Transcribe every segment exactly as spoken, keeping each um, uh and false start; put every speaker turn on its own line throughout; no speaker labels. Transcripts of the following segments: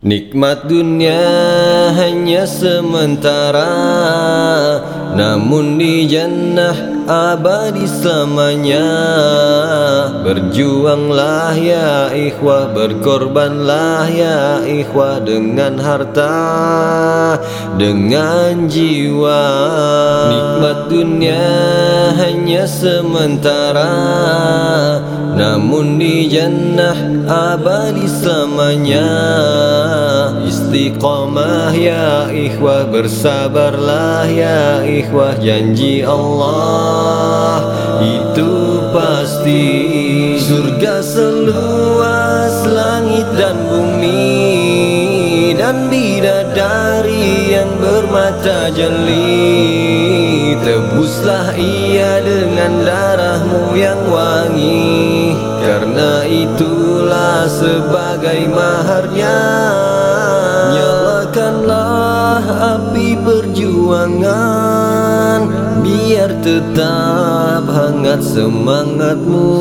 Nikmat dunia hanya sementara, namun di jannah abadi selamanya. Berjuanglah ya ikhwah, berkorbanlah ya ikhwah, dengan harta, dengan jiwa. Nikmat dunia hanya sementara, namun di jannah abadi selamanya. Istiqamah ya ikhwah, bersabarlah ya ikhwah, janji Allah itu pasti. Surga seluas langit dan bumi, dan bidadari yang bermata jeli. Tebuslah ia dengan darahmu yang wangi, karena itulah sebagai maharnya. Nyalakanlah api perjuangan, biar tetap hangat semangatmu.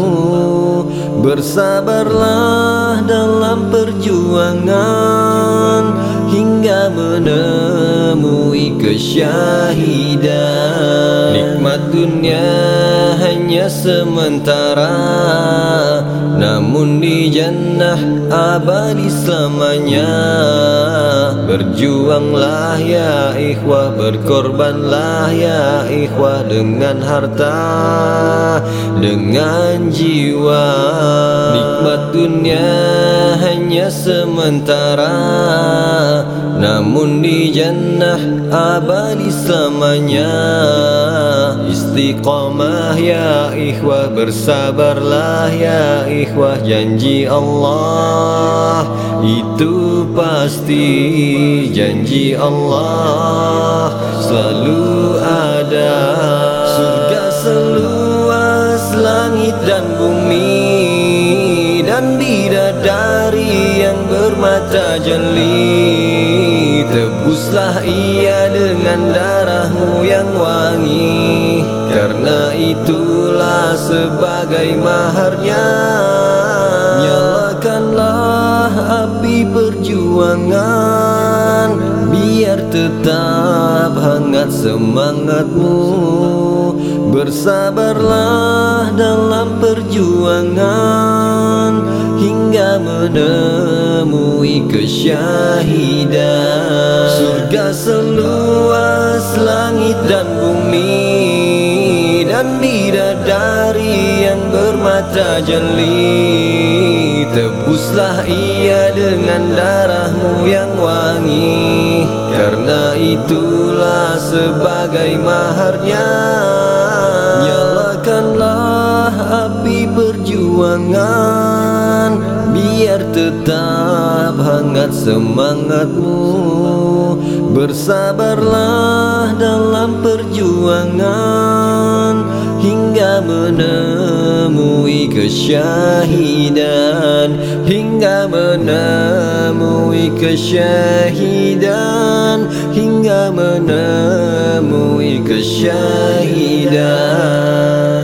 Bersabarlah dalam perjuangan, hingga menemui kesyahidan. Nikmat dunia hanya sementara, namun di jannah abadi selamanya. Berjuanglah ya ikhwah, berkorbanlah ya ikhwah, dengan harta, dengan jiwa. Nikmat dunia hanya sementara, namun di jannah abadi selamanya. Istiqamah ya ikhwah, bersabarlah ya ikhwah, janji Allah itu pasti. Janji Allah selalu ada. Surga seluas langit dan bumi, dan bidadari yang bermata jeli. Tebuslah ia dengan darahmu yang wangi, karena itulah sebagai maharnya. Nyalakanlah api perjuangan, biar tetap hangat semangatmu. Bersabarlah dalam perjuangan, hingga menemui kesyahidan. Surga seluas langit dan bumi, dan bidadari yang bermata jeli. Tebuslah ia dengan darahmu yang wangi, karena itulah sebagai maharnya. Nyalakanlah api perjuangan, biar tetap hangat semangatmu. Bersabarlah dalam perjuangan, hingga menemui kesyahidan, hingga menemui kesyahidan, hingga menemui kesyahidan.